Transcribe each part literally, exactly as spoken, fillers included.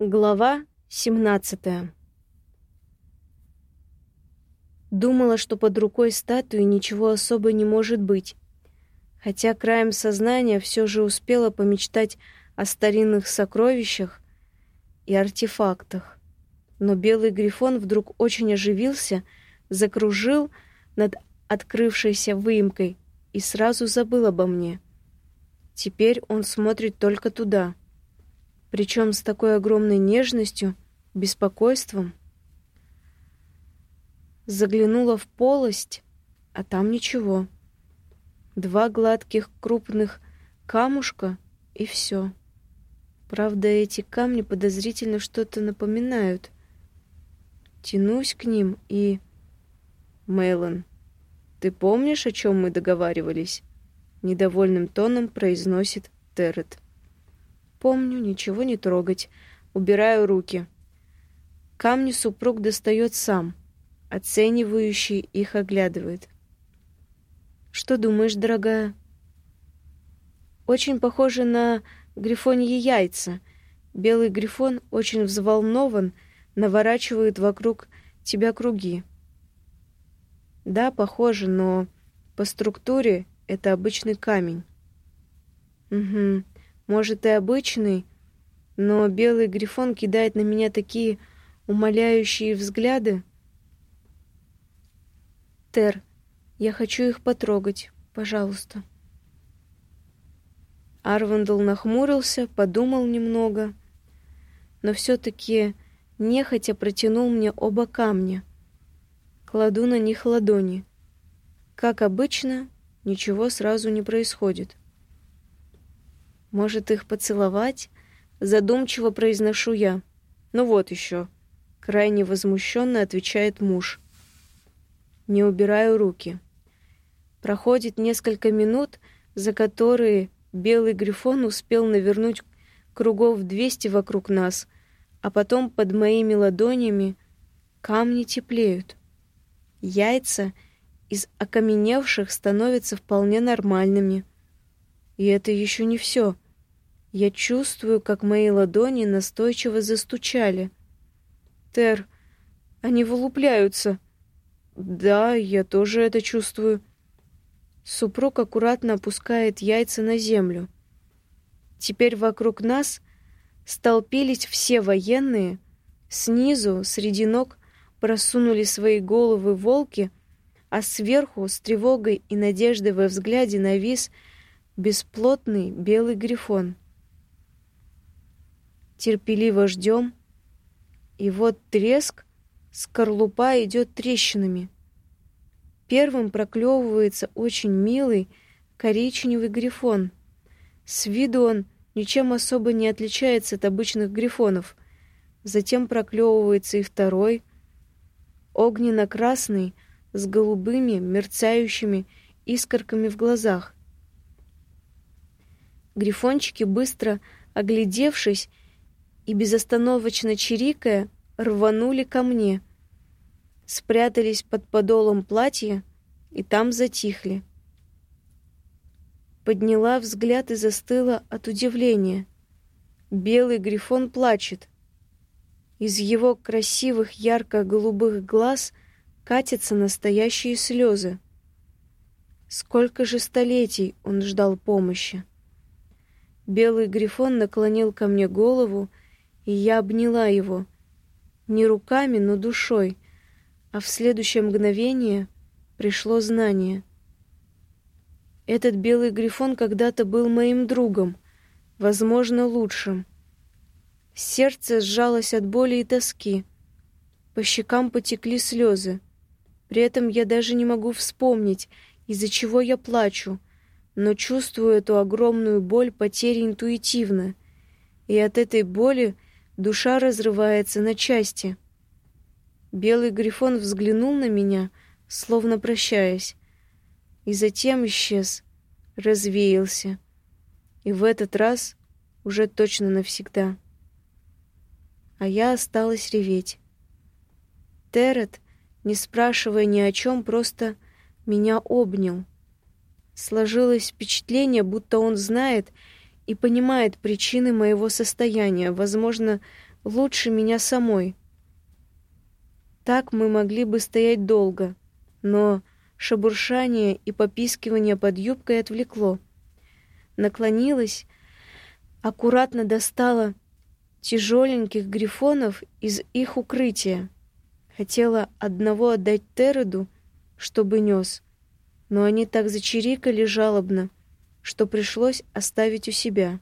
Глава семнадцатая. Думала, что под рукой статуи ничего особо не может быть, хотя краем сознания все же успела помечтать о старинных сокровищах и артефактах. Но белый грифон вдруг очень оживился, закружил над открывшейся выемкой и сразу забыл обо мне. Теперь он смотрит только туда, причем с такой огромной нежностью, беспокойством. Заглянула в полость, а там ничего. Два гладких крупных камушка и все. Правда, эти камни подозрительно что-то напоминают. Тянусь к ним и... «Мэлон, ты помнишь, о чем мы договаривались?» Недовольным тоном произносит Террет. Помню, ничего не трогать. Убираю руки. Камни супруг достает сам. Оценивающий их оглядывает. Что думаешь, дорогая? Очень похоже на грифоньи яйца. Белый грифон очень взволнован, наворачивает вокруг тебя круги. Да, похоже, но по структуре это обычный камень. Угу. Может, и обычный, но белый грифон кидает на меня такие умоляющие взгляды. Тер, я хочу их потрогать, пожалуйста. Арвандел нахмурился, подумал немного, но все-таки нехотя протянул мне оба камня. Кладу на них ладони. Как обычно, ничего сразу не происходит. Может, их поцеловать? Задумчиво произношу я. Ну вот еще. Крайне возмущенно отвечает муж. Не убираю руки. Проходит несколько минут, за которые белый грифон успел навернуть кругов двести вокруг нас, а потом под моими ладонями камни теплеют. Яйца из окаменевших становятся вполне нормальными. И это еще не все. Я чувствую, как мои ладони настойчиво застучали. Тер, они вылупляются. Да, я тоже это чувствую. Супруг аккуратно опускает яйца на землю. Теперь вокруг нас столпились все военные. Снизу, среди ног, просунули свои головы волки, а сверху, с тревогой и надеждой во взгляде, навис бесплотный белый грифон. Терпеливо ждем, и вот треск, скорлупа идет трещинами. Первым проклевывается очень милый коричневый грифон. С виду он ничем особо не отличается от обычных грифонов. Затем проклевывается и второй, огненно-красный, с голубыми мерцающими искорками в глазах. Грифончики, быстро оглядевшись и безостановочно чирикая, рванули ко мне, спрятались под подолом платья и там затихли. Подняла взгляд и застыла от удивления. Белый грифон плачет. Из его красивых ярко-голубых глаз катятся настоящие слезы. Сколько же столетий он ждал помощи. Белый грифон наклонил ко мне голову, и я обняла его. Не руками, но душой. А в следующее мгновение пришло знание. Этот белый грифон когда-то был моим другом, возможно, лучшим. Сердце сжалось от боли и тоски. По щекам потекли слезы. При этом я даже не могу вспомнить, из-за чего я плачу, но чувствую эту огромную боль потери интуитивно. И от этой боли душа разрывается на части. Белый грифон взглянул на меня, словно прощаясь, и затем исчез, развеялся. И в этот раз уже точно навсегда. А я осталась реветь. Террет, не спрашивая ни о чем, просто меня обнял. Сложилось впечатление, будто он знает и понимает причины моего состояния, возможно, лучше меня самой. Так мы могли бы стоять долго, но шебуршание и попискивание под юбкой отвлекло. Наклонилась, аккуратно достала тяжеленьких грифонов из их укрытия. Хотела одного отдать Тереду, чтобы нес, но они так зачирикали жалобно, что пришлось оставить у себя.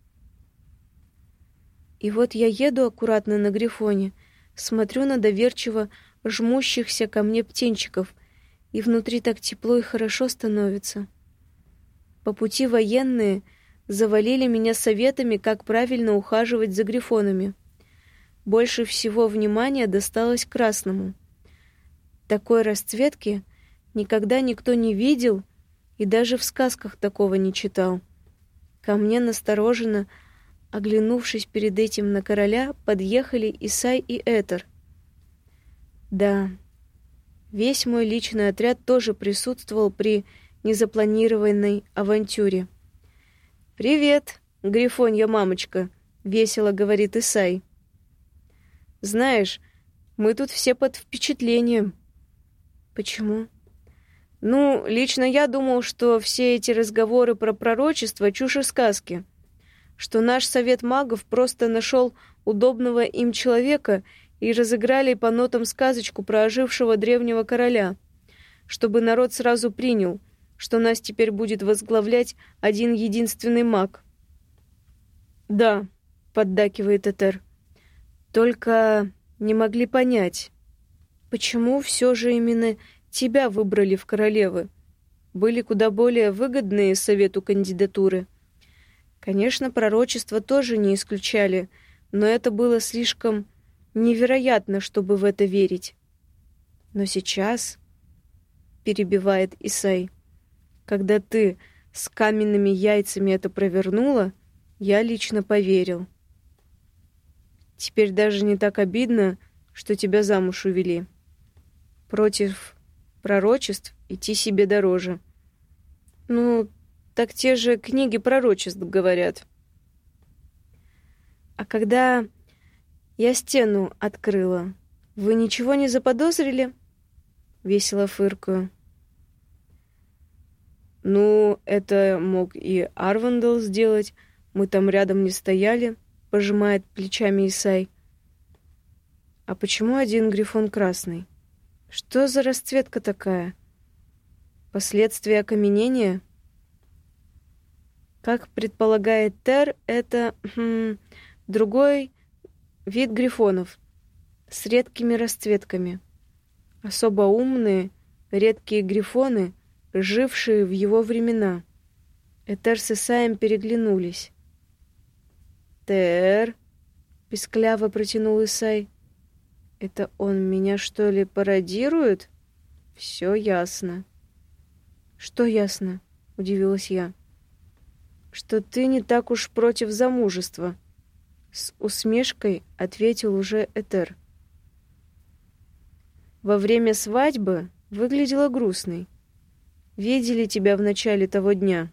И вот я еду аккуратно на грифоне, смотрю на доверчиво жмущихся ко мне птенчиков, и внутри так тепло и хорошо становится. По пути военные завалили меня советами, как правильно ухаживать за грифонами. Больше всего внимания досталось красному. Такой расцветки никогда никто не видел и даже в сказках такого не читал. Ко мне настороженно, оглянувшись перед этим на короля, подъехали Исай и Этер. Да, весь мой личный отряд тоже присутствовал при незапланированной авантюре. «Привет, грифонья мамочка», — весело говорит Исай. «Знаешь, мы тут все под впечатлением». «Почему?» «Ну, лично я думал, что все эти разговоры про пророчество — чушь и сказки, что наш совет магов просто нашел удобного им человека и разыграли по нотам сказочку про ожившего древнего короля, чтобы народ сразу принял, что нас теперь будет возглавлять один единственный маг». «Да», — поддакивает Этер, — «только не могли понять, почему все же именно тебя выбрали в королевы. Были куда более выгодные совету кандидатуры. Конечно, пророчество тоже не исключали, но это было слишком невероятно, чтобы в это верить. Но сейчас, — перебивает Исай, — когда ты с каменными яйцами это провернула, я лично поверил. Теперь даже не так обидно, что тебя замуж увели. Против пророчеств идти себе дороже. Ну, так те же книги пророчеств говорят. А когда я стену открыла, вы ничего не заподозрили? Весело фыркаю. Ну, это мог и Арвандел сделать. Мы там рядом не стояли, пожимает плечами Исай. А почему один грифон красный? Что за расцветка такая? Последствия окаменения? Как предполагает Тер, это хм, другой вид грифонов с редкими расцветками. Особо умные, редкие грифоны, жившие в его времена. Этер с Исаем переглянулись. «Тер», — пискляво протянул Исай, — «это он меня, что ли, пародирует? Все ясно». «Что ясно?» — удивилась я. «Что ты не так уж против замужества», — с усмешкой ответил уже Этер. «Во время свадьбы выглядела грустной. Видели тебя в начале того дня.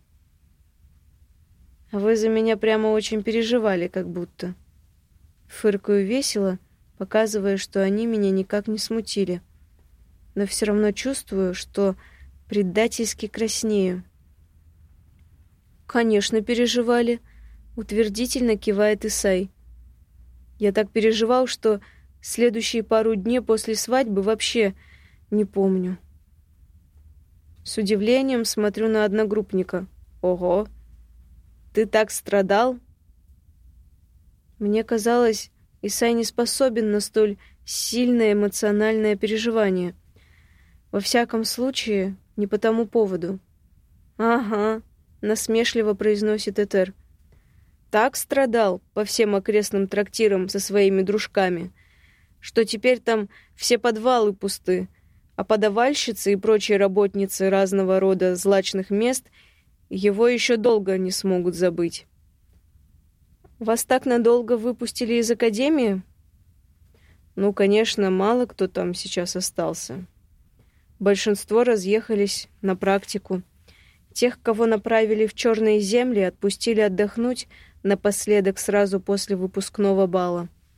А вы за меня прямо очень переживали, как будто». Фыркаю весело, показывая, что они меня никак не смутили. Но все равно чувствую, что предательски краснею. «Конечно, переживали», — утвердительно кивает Исай. «Я так переживал, что следующие пару дней после свадьбы вообще не помню». С удивлением смотрю на одногруппника. «Ого! Ты так страдал?» Мне казалось, Исай не способен на столь сильное эмоциональное переживание. Во всяком случае, не по тому поводу. «Ага», — насмешливо произносит Этер. «Так страдал по всем окрестным трактирам со своими дружками, что теперь там все подвалы пусты, а подавальщицы и прочие работницы разного рода злачных мест его еще долго не смогут забыть». «Вас так надолго выпустили из академии?» «Ну, конечно, мало кто там сейчас остался. Большинство разъехались на практику. Тех, кого направили в черные земли, отпустили отдохнуть напоследок сразу после выпускного бала.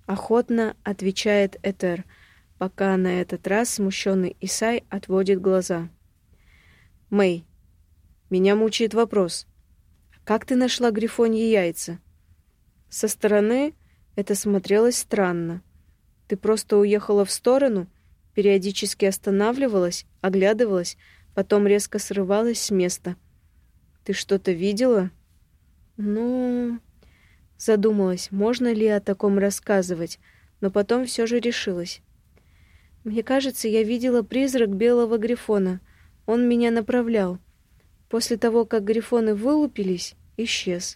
Охотно отвечает Этер, пока на этот раз смущенный Исай отводит глаза. Мэй, меня мучает вопрос. Как ты нашла грифоньи яйца? Со стороны это смотрелось странно. Ты просто уехала в сторону, периодически останавливалась, оглядывалась, потом резко срывалась с места. Ты что-то видела? Ну, задумалась, можно ли о таком рассказывать, но потом все же решилась. Мне кажется, я видела призрак белого грифона. Он меня направлял. После того, как грифоны вылупились, исчез.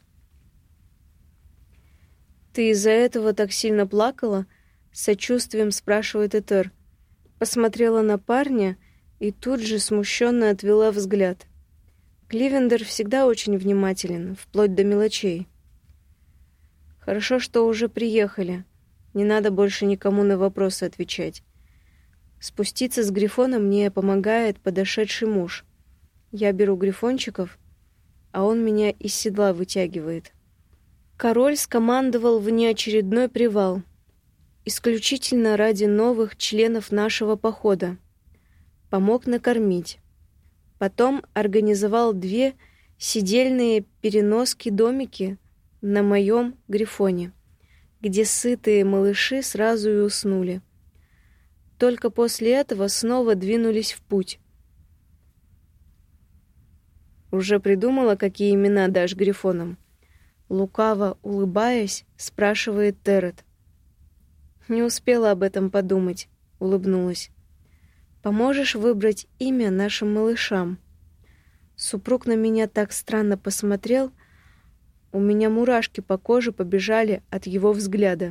Ты из-за этого так сильно плакала? С сочувствием спрашивает Этер. Посмотрела на парня и тут же смущенно отвела взгляд. Кливендер всегда очень внимателен, вплоть до мелочей. Хорошо, что уже приехали. Не надо больше никому на вопросы отвечать. Спуститься с грифона мне помогает подошедший муж. Я беру грифончиков, а он меня из седла вытягивает. Король скомандовал внеочередной привал, исключительно ради новых членов нашего похода. Помог накормить. Потом организовал две сидельные переноски-домики на моем грифоне, где сытые малыши сразу и уснули. Только после этого снова двинулись в путь. Уже придумала, какие имена дашь грифонам? Лукаво улыбаясь, спрашивает Терет. Не успела об этом подумать, улыбнулась. Поможешь выбрать имя нашим малышам? Супруг на меня так странно посмотрел, у меня мурашки по коже побежали от его взгляда.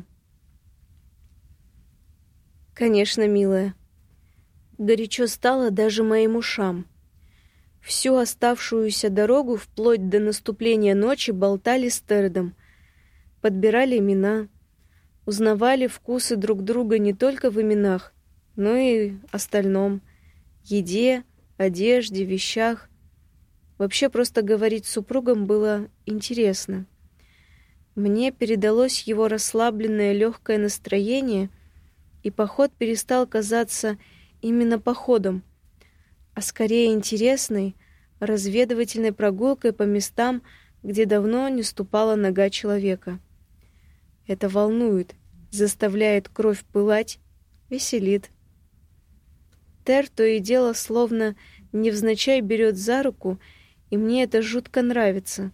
Конечно, милая. Горячо стало даже моим ушам. Всю оставшуюся дорогу вплоть до наступления ночи болтали с Тередом, подбирали имена, узнавали вкусы друг друга не только в именах, но и остальном: еде, одежде, вещах. Вообще просто говорить с супругом было интересно. Мне передалось его расслабленное легкое настроение, и поход перестал казаться именно походом, а скорее интересной, разведывательной прогулкой по местам, где давно не ступала нога человека. Это волнует, заставляет кровь пылать, веселит. Тер то и дело словно невзначай берет за руку, и мне это жутко нравится.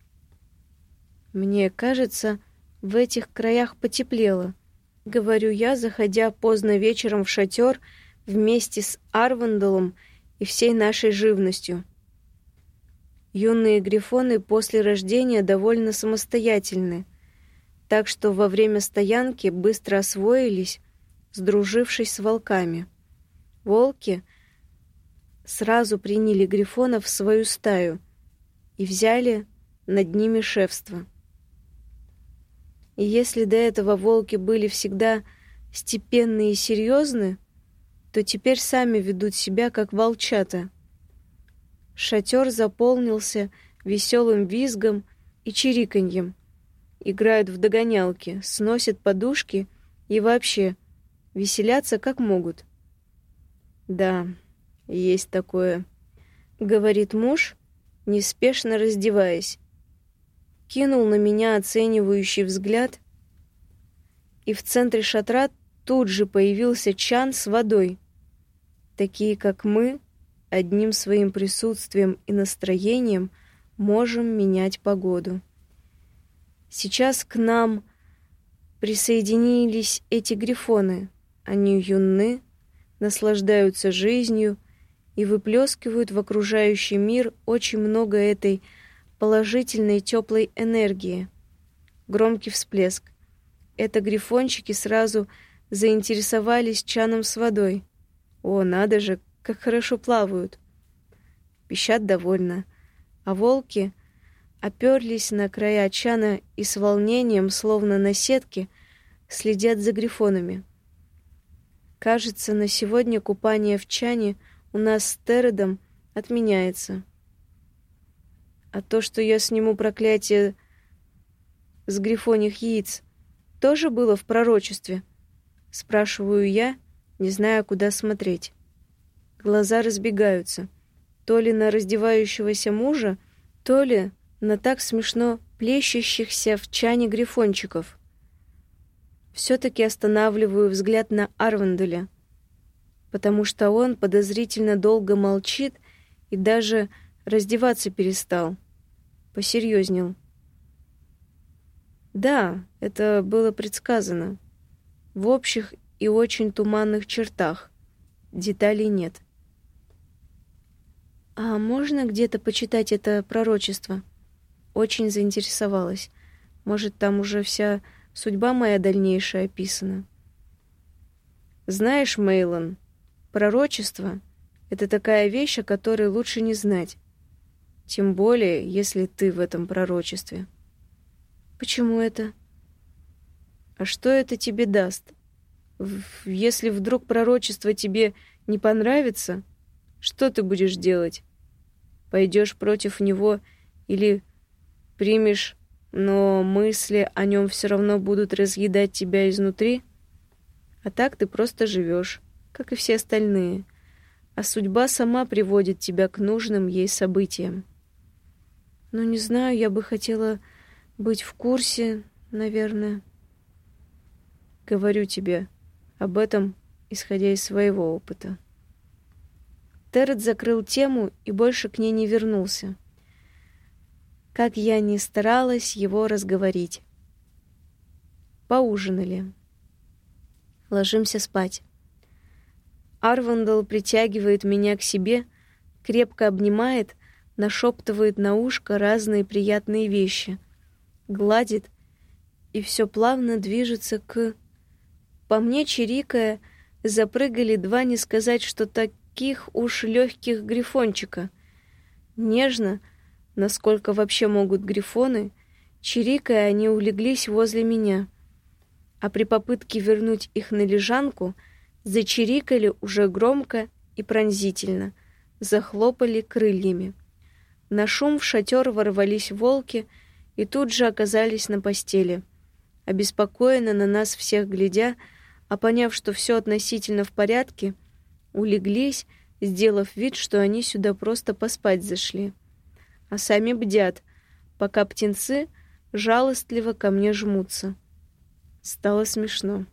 Мне кажется, в этих краях потеплело, говорю я, заходя поздно вечером в шатер вместе с Арвандалом и всей нашей живностью. Юные грифоны после рождения довольно самостоятельны, так что во время стоянки быстро освоились, сдружившись с волками. Волки сразу приняли грифонов в свою стаю и взяли над ними шефство. И если до этого волки были всегда степенны и серьезны, то теперь сами ведут себя как волчата. Шатер заполнился веселым визгом и чириканьем. Играют в догонялки, сносят подушки и вообще веселятся как могут. Да, есть такое, говорит муж, неспешно раздеваясь. Кинул на меня оценивающий взгляд, и в центре шатра тут же появился чан с водой. Такие, как мы, одним своим присутствием и настроением можем менять погоду. Сейчас к нам присоединились эти грифоны. Они юны, наслаждаются жизнью и выплескивают в окружающий мир очень много этой положительной теплой энергии. Громкий всплеск. Это грифончики сразу заинтересовались чаном с водой. О, надо же, как хорошо плавают. Пищат довольно, а волки оперлись на края чана и с волнением, словно на сетке, следят за грифонами. Кажется, на сегодня купание в чане у нас с Тередом отменяется. А то, что я сниму проклятие с грифоньих яиц, тоже было в пророчестве?» — спрашиваю я, не зная, куда смотреть. Глаза разбегаются. То ли на раздевающегося мужа, то ли на так смешно плещущихся в чане грифончиков. Все-таки останавливаю взгляд на Арвенделя, потому что он подозрительно долго молчит и даже раздеваться перестал. Посерьезнел. Да, это было предсказано. В общих и очень туманных чертах. Деталей нет. «А можно где-то почитать это пророчество?» Очень заинтересовалась. Может, там уже вся судьба моя дальнейшая описана. «Знаешь, Мейлон, пророчество — это такая вещь, о которой лучше не знать. Тем более, если ты в этом пророчестве». «Почему это?» «А что это тебе даст? Если вдруг пророчество тебе не понравится, что ты будешь делать? Пойдешь против него или примешь, но мысли о нем все равно будут разъедать тебя изнутри? А так ты просто живешь, как и все остальные, а судьба сама приводит тебя к нужным ей событиям». «Ну, не знаю, я бы хотела быть в курсе, наверное». «Говорю тебе об этом, исходя из своего опыта». Террет закрыл тему и больше к ней не вернулся. Как я ни старалась его разговорить. Поужинали. Ложимся спать. Арвандел притягивает меня к себе, крепко обнимает, нашептывает на ушко разные приятные вещи, гладит, и все плавно движется к... По мне, чирикая, запрыгали два, не сказать, что таких уж легких грифончика. Нежно, насколько вообще могут грифоны, чирикая, они улеглись возле меня, а при попытке вернуть их на лежанку зачирикали уже громко и пронзительно, захлопали крыльями. На шум в шатер ворвались волки и тут же оказались на постели, обеспокоенно на нас всех глядя, а поняв, что все относительно в порядке, улеглись, сделав вид, что они сюда просто поспать зашли, а сами бдят, пока птенцы жалостливо ко мне жмутся. Стало смешно.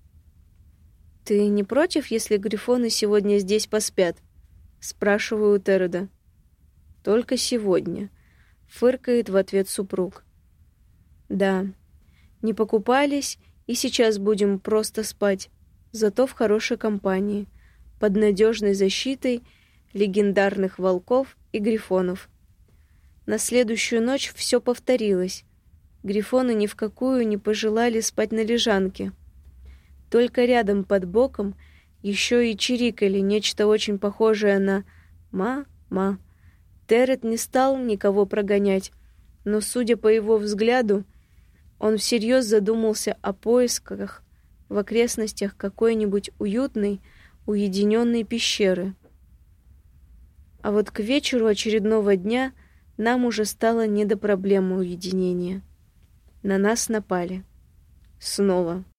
«Ты не против, если грифоны сегодня здесь поспят?» — спрашиваю у Терреда. «Только сегодня», — фыркает в ответ супруг. «Да, не покупались, и сейчас будем просто спать, зато в хорошей компании, под надежной защитой легендарных волков и грифонов». На следующую ночь все повторилось. Грифоны ни в какую не пожелали спать на лежанке. Только рядом под боком еще и чирикали нечто очень похожее на «ма-ма». Террет не стал никого прогонять, но, судя по его взгляду, он всерьез задумался о поисках в окрестностях какой-нибудь уютной, уединенной пещеры. А вот к вечеру очередного дня нам уже стало не до проблемы уединения. На нас напали. Снова.